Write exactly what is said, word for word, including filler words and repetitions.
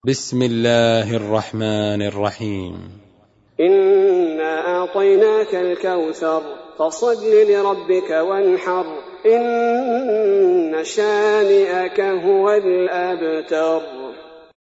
بسم الله الرحمن الرحيم. إنا أعطيناك الكوثر فصل لربك وانحر إن شانئك هو الأبتر.